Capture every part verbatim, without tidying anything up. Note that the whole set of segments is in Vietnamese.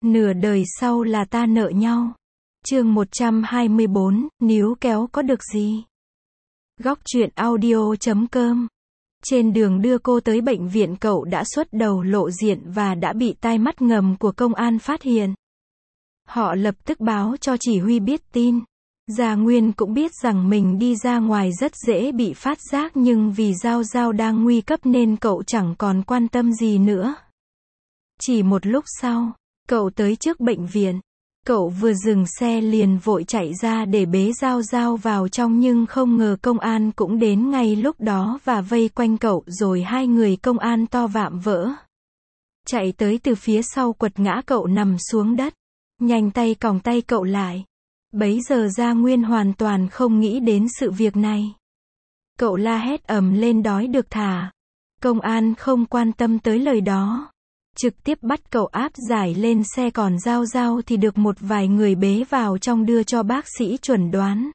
nửa đời sau là ta nợ nhau. Chương một trăm hai mươi bốn, níu kéo có được gì? Góc truyện audio chấm com. Trên đường đưa cô tới bệnh viện cậu đã xuất đầu lộ diện và đã bị tai mắt ngầm của công an phát hiện. Họ lập tức báo cho chỉ huy biết tin. Gia Nguyên cũng biết rằng mình đi ra ngoài rất dễ bị phát giác, nhưng vì Giao Giao đang nguy cấp nên cậu chẳng còn quan tâm gì nữa. Chỉ một lúc sau, cậu tới trước bệnh viện. Cậu vừa dừng xe liền vội chạy ra để bế Giao Giao vào trong, nhưng không ngờ công an cũng đến ngay lúc đó và vây quanh cậu, rồi hai người công an to vạm vỡ chạy tới từ phía sau quật ngã cậu nằm xuống đất, nhanh tay còng tay cậu lại. Bấy giờ Gia Nguyên hoàn toàn không nghĩ đến sự việc này. Cậu la hét ầm lên đói được thả. Công an không quan tâm tới lời đó, trực tiếp bắt cậu áp giải lên xe, còn Giao Giao thì được một vài người bế vào trong đưa cho bác sĩ chuẩn đoán.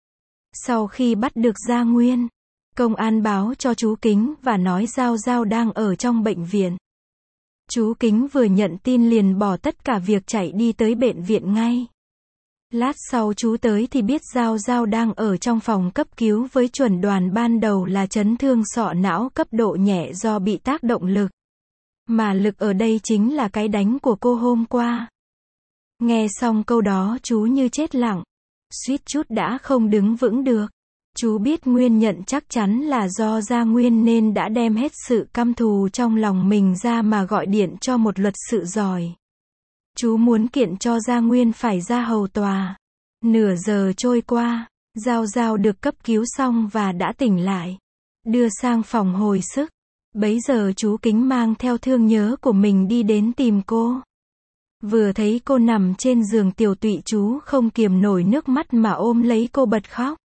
Sau khi bắt được Gia Nguyên, công an báo cho chú Kính và nói Giao Giao đang ở trong bệnh viện. Chú Kính vừa nhận tin liền bỏ tất cả việc chạy đi tới bệnh viện ngay. Lát sau chú tới thì biết Giao Giao đang ở trong phòng cấp cứu với chuẩn đoán ban đầu là chấn thương sọ não cấp độ nhẹ do bị tác động lực. Mà lực ở đây chính là cái đánh của cô hôm qua. Nghe xong câu đó chú như chết lặng, suýt chút đã không đứng vững được. Chú biết nguyên nhân chắc chắn là do Gia Nguyên nên đã đem hết sự căm thù trong lòng mình ra mà gọi điện cho một luật sự giỏi. Chú muốn kiện cho Gia Nguyên phải ra hầu tòa. Nửa giờ trôi qua, Giao Giao được cấp cứu xong và đã tỉnh lại, đưa sang phòng hồi sức. Bấy giờ chú Kính mang theo thương nhớ của mình đi đến tìm cô. Vừa thấy cô nằm trên giường tiểu tụy, chú không kiềm nổi nước mắt mà ôm lấy cô bật khóc.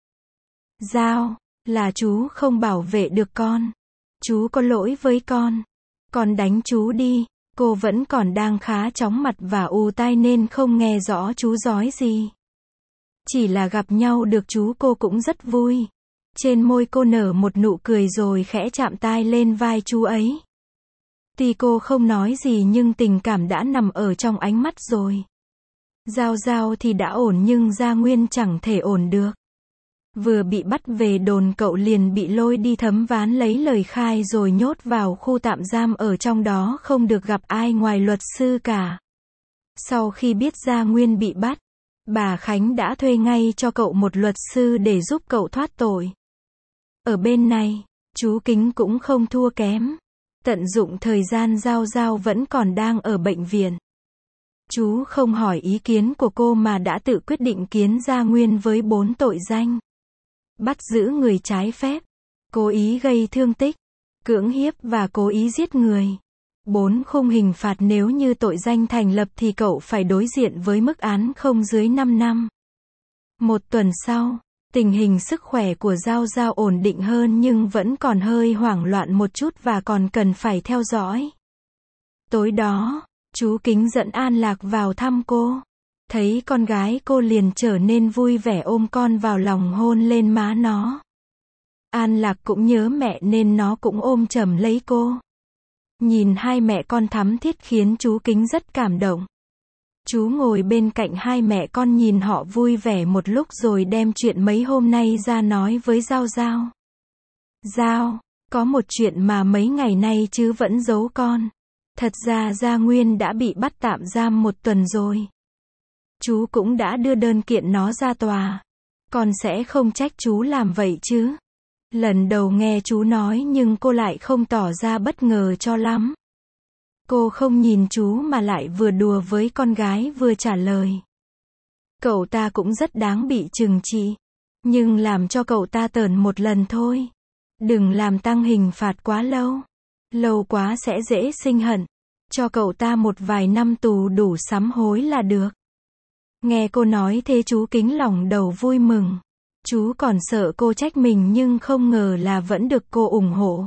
Giao, là chú không bảo vệ được con. Chú có lỗi với con. Con đánh chú đi. Cô vẫn còn đang khá chóng mặt và ù tai nên không nghe rõ chú nói gì. Chỉ là gặp nhau được chú cô cũng rất vui. Trên môi cô nở một nụ cười rồi khẽ chạm tai lên vai chú ấy. Tuy cô không nói gì nhưng tình cảm đã nằm ở trong ánh mắt rồi. Giao Giao thì đã ổn nhưng Gia Nguyên chẳng thể ổn được. Vừa bị bắt về đồn cậu liền bị lôi đi thẩm vấn lấy lời khai rồi nhốt vào khu tạm giam, ở trong đó không được gặp ai ngoài luật sư cả. Sau khi biết Gia Nguyên bị bắt, bà Khánh đã thuê ngay cho cậu một luật sư để giúp cậu thoát tội. Ở bên này, chú Kính cũng không thua kém. Tận dụng thời gian Giao Giao vẫn còn đang ở bệnh viện, chú không hỏi ý kiến của cô mà đã tự quyết định kiến Gia Nguyên với bốn tội danh: bắt giữ người trái phép, cố ý gây thương tích, cưỡng hiếp và cố ý giết người. Bốn khung hình phạt nếu như tội danh thành lập thì cậu phải đối diện với mức án không dưới năm năm. Một tuần sau, tình hình sức khỏe của Giao Giao ổn định hơn nhưng vẫn còn hơi hoảng loạn một chút và còn cần phải theo dõi. Tối đó, chú Kính dẫn An Lạc vào thăm cô. Thấy con gái cô liền trở nên vui vẻ, ôm con vào lòng hôn lên má nó. An Lạc cũng nhớ mẹ nên nó cũng ôm chầm lấy cô. Nhìn hai mẹ con thắm thiết khiến chú Kính rất cảm động. Chú ngồi bên cạnh hai mẹ con nhìn họ vui vẻ một lúc rồi đem chuyện mấy hôm nay ra nói với Giao Giao. Giao, có một chuyện mà mấy ngày nay chứ vẫn giấu con. Thật ra Gia Nguyên đã bị bắt tạm giam một tuần rồi. Chú cũng đã đưa đơn kiện nó ra tòa. Con sẽ không trách chú làm vậy chứ? Lần đầu nghe chú nói nhưng cô lại không tỏ ra bất ngờ cho lắm. Cô không nhìn chú mà lại vừa đùa với con gái vừa trả lời. Cậu ta cũng rất đáng bị trừng trị. Nhưng làm cho cậu ta tởn một lần thôi. Đừng làm tăng hình phạt quá lâu. Lâu quá sẽ dễ sinh hận. Cho cậu ta một vài năm tù đủ sám hối là được. Nghe cô nói thế chú Kính lòng đầu vui mừng. Chú còn sợ cô trách mình nhưng không ngờ là vẫn được cô ủng hộ.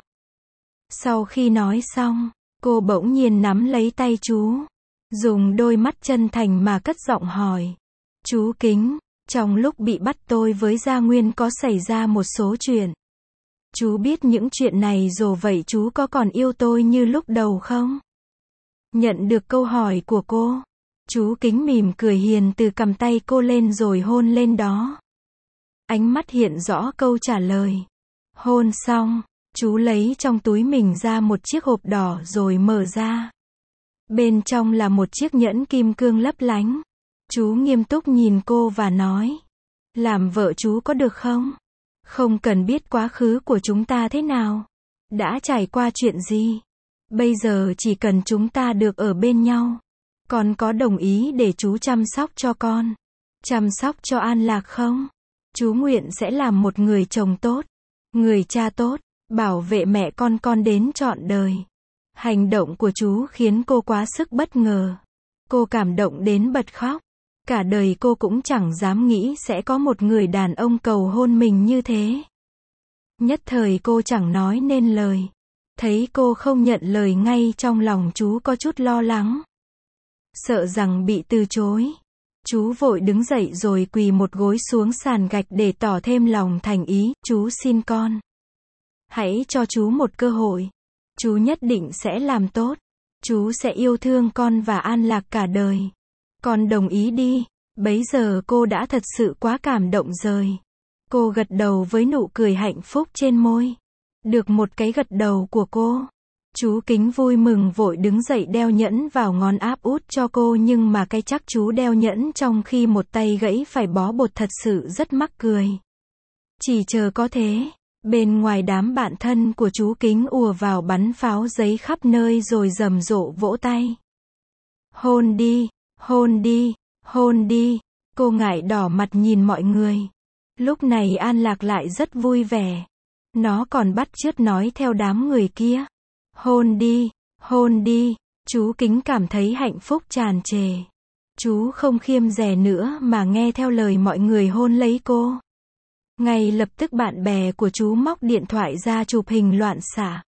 Sau khi nói xong, cô bỗng nhiên nắm lấy tay chú, dùng đôi mắt chân thành mà cất giọng hỏi. Chú Kính, trong lúc bị bắt tôi với Gia Nguyên có xảy ra một số chuyện. Chú biết những chuyện này rồi, vậy chú có còn yêu tôi như lúc đầu không? Nhận được câu hỏi của cô, Chú Kính mỉm cười hiền từ cầm tay cô lên rồi hôn lên đó. Ánh mắt hiện rõ câu trả lời. Hôn xong, chú lấy trong túi mình ra một chiếc hộp đỏ rồi mở ra. Bên trong là một chiếc nhẫn kim cương lấp lánh. Chú nghiêm túc nhìn cô và nói. Làm vợ chú có được không? Không cần biết quá khứ của chúng ta thế nào. Đã trải qua chuyện gì. Bây giờ chỉ cần chúng ta được ở bên nhau. Con có đồng ý để chú chăm sóc cho con? Chăm sóc cho An Lạc không? Chú nguyện sẽ làm một người chồng tốt. Người cha tốt. Bảo vệ mẹ con con đến trọn đời. Hành động của chú khiến cô quá sức bất ngờ. Cô cảm động đến bật khóc. Cả đời cô cũng chẳng dám nghĩ sẽ có một người đàn ông cầu hôn mình như thế. Nhất thời cô chẳng nói nên lời. Thấy cô không nhận lời ngay trong lòng chú có chút lo lắng. Sợ rằng bị từ chối. Chú vội đứng dậy rồi quỳ một gối xuống sàn gạch để tỏ thêm lòng thành ý. Chú xin con. Hãy cho chú một cơ hội. Chú nhất định sẽ làm tốt. Chú sẽ yêu thương con và An Lạc cả đời. Con đồng ý đi. Bấy giờ cô đã thật sự quá cảm động rồi. Cô gật đầu với nụ cười hạnh phúc trên môi. Được một cái gật đầu của cô. Chú Kính vui mừng vội đứng dậy đeo nhẫn vào ngón áp út cho cô, nhưng mà cái chắc chú đeo nhẫn trong khi một tay gãy phải bó bột thật sự rất mắc cười. Chỉ chờ có thế. Bên ngoài đám bạn thân của chú Kính ùa vào bắn pháo giấy khắp nơi rồi rầm rộ vỗ tay. Hôn đi, hôn đi, hôn đi. Cô ngại đỏ mặt nhìn mọi người. Lúc này An Lạc lại rất vui vẻ. Nó còn bắt chước nói theo đám người kia. Hôn đi, hôn đi. Chú Kính cảm thấy hạnh phúc tràn trề. Chú không khiêm dè nữa mà nghe theo lời mọi người hôn lấy cô. Ngay lập tức bạn bè của chú móc điện thoại ra chụp hình loạn xạ.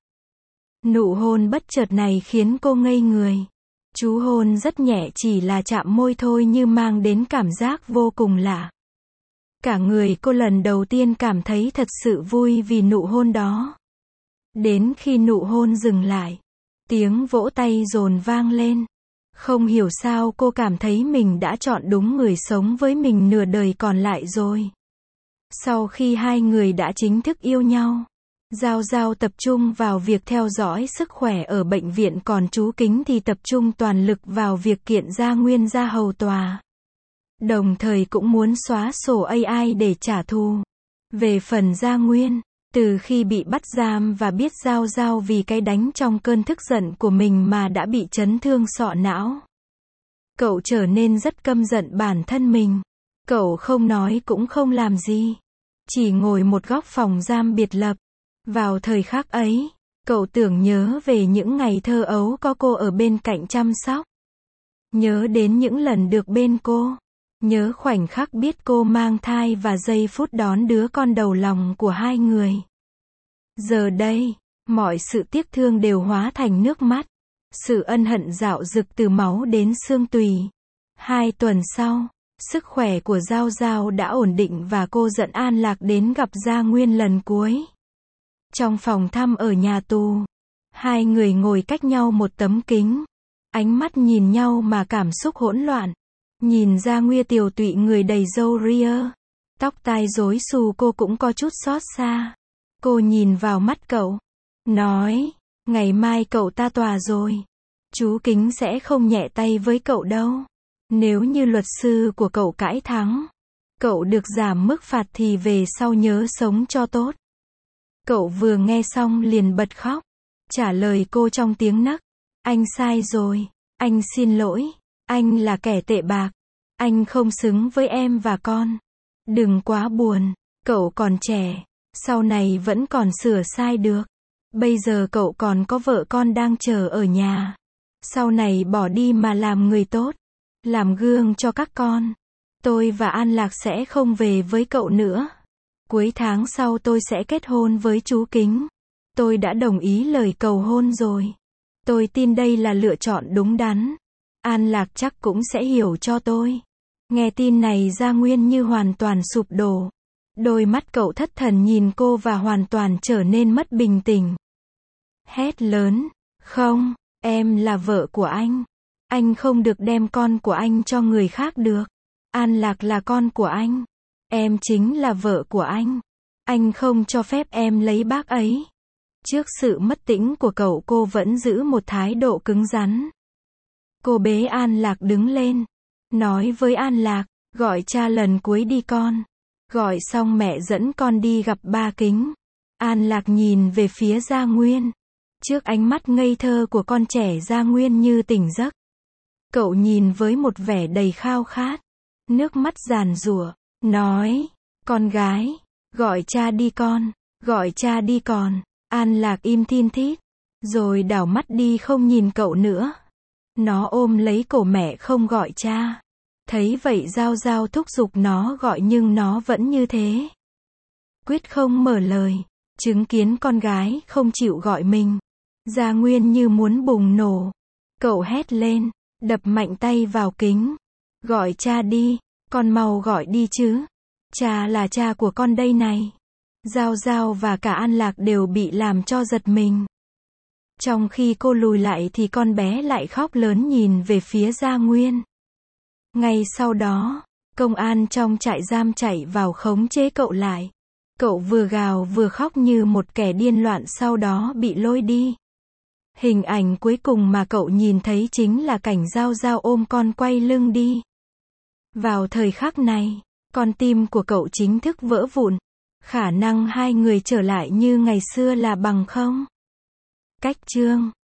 Nụ hôn bất chợt này khiến cô ngây người. Chú hôn rất nhẹ, chỉ là chạm môi thôi nhưng mang đến cảm giác vô cùng lạ. Cả người cô lần đầu tiên cảm thấy thật sự vui vì nụ hôn đó. Đến khi nụ hôn dừng lại, tiếng vỗ tay dồn vang lên. Không hiểu sao cô cảm thấy mình đã chọn đúng người sống với mình nửa đời còn lại rồi. Sau khi hai người đã chính thức yêu nhau, Giao Giao tập trung vào việc theo dõi sức khỏe ở bệnh viện, còn chú Kính thì tập trung toàn lực vào việc kiện Gia Nguyên ra hầu tòa. Đồng thời cũng muốn xóa sổ a i để trả thù. Về phần Gia Nguyên, từ khi bị bắt giam và biết Giao Giao vì cái đánh trong cơn tức giận của mình mà đã bị chấn thương sọ não, cậu trở nên rất căm giận bản thân mình. Cậu không nói cũng không làm gì, chỉ ngồi một góc phòng giam biệt lập. Vào thời khắc ấy, cậu tưởng nhớ về những ngày thơ ấu có cô ở bên cạnh chăm sóc. Nhớ đến những lần được bên cô. Nhớ khoảnh khắc biết cô mang thai và giây phút đón đứa con đầu lòng của hai người. Giờ đây, mọi sự tiếc thương đều hóa thành nước mắt. Sự ân hận dạo dực từ máu đến xương tùy. Hai tuần sau, sức khỏe của Giao Giao đã ổn định và cô dẫn An Lạc đến gặp Gia Nguyên lần cuối. Trong phòng thăm ở nhà tù, hai người ngồi cách nhau một tấm kính. Ánh mắt nhìn nhau mà cảm xúc hỗn loạn. Nhìn Gia Nguyên tiều tụy, người đầy râu ria, tóc tai rối xù, cô cũng có chút xót xa. Cô nhìn vào mắt cậu, nói, ngày mai cậu ta tòa rồi. Chú Kính sẽ không nhẹ tay với cậu đâu. Nếu như luật sư của cậu cãi thắng, cậu được giảm mức phạt thì về sau nhớ sống cho tốt. Cậu vừa nghe xong liền bật khóc, trả lời cô trong tiếng nấc. Anh sai rồi, anh xin lỗi, anh là kẻ tệ bạc, anh không xứng với em và con. Đừng quá buồn, cậu còn trẻ, sau này vẫn còn sửa sai được. Bây giờ cậu còn có vợ con đang chờ ở nhà. Sau này bỏ đi mà làm người tốt, làm gương cho các con. Tôi và An Lạc sẽ không về với cậu nữa. Cuối tháng sau tôi sẽ kết hôn với chú Kính. Tôi đã đồng ý lời cầu hôn rồi. Tôi tin đây là lựa chọn đúng đắn. An Lạc chắc cũng sẽ hiểu cho tôi. Nghe tin này Gia Nguyên như hoàn toàn sụp đổ. Đôi mắt cậu thất thần nhìn cô và hoàn toàn trở nên mất bình tĩnh. Hét lớn, không, em là vợ của anh. Anh không được đem con của anh cho người khác được. An Lạc là con của anh. Em chính là vợ của anh. Anh không cho phép em lấy bác ấy. Trước sự mất tĩnh của cậu, cô vẫn giữ một thái độ cứng rắn. Cô bế An Lạc đứng lên. Nói với An Lạc, gọi cha lần cuối đi con. Gọi xong mẹ dẫn con đi gặp ba Kính. An Lạc nhìn về phía Gia Nguyên. Trước ánh mắt ngây thơ của con trẻ, Gia Nguyên như tỉnh giấc. Cậu nhìn với một vẻ đầy khao khát. Nước mắt giàn giụa, nói, con gái, gọi cha đi con, gọi cha đi con. An Lạc im thin thít, rồi đảo mắt đi không nhìn cậu nữa. Nó ôm lấy cổ mẹ không gọi cha. Thấy vậy Giao Giao thúc giục nó gọi nhưng nó vẫn như thế. Quyết không mở lời. Chứng kiến con gái không chịu gọi mình, Gia Nguyên như muốn bùng nổ. Cậu hét lên, đập mạnh tay vào kính. Gọi cha đi, con mau gọi đi chứ. Cha là cha của con đây này. Giao Giao và cả An Lạc đều bị làm cho giật mình. Trong khi cô lùi lại thì con bé lại khóc lớn nhìn về phía Gia Nguyên. Ngay sau đó, công an trong trại giam chạy vào khống chế cậu lại. Cậu vừa gào vừa khóc như một kẻ điên loạn, sau đó bị lôi đi. Hình ảnh cuối cùng mà cậu nhìn thấy chính là cảnh Giao Giao ôm con quay lưng đi. Vào thời khắc này, con tim của cậu chính thức vỡ vụn. Khả năng hai người trở lại như ngày xưa là bằng không. Cách chương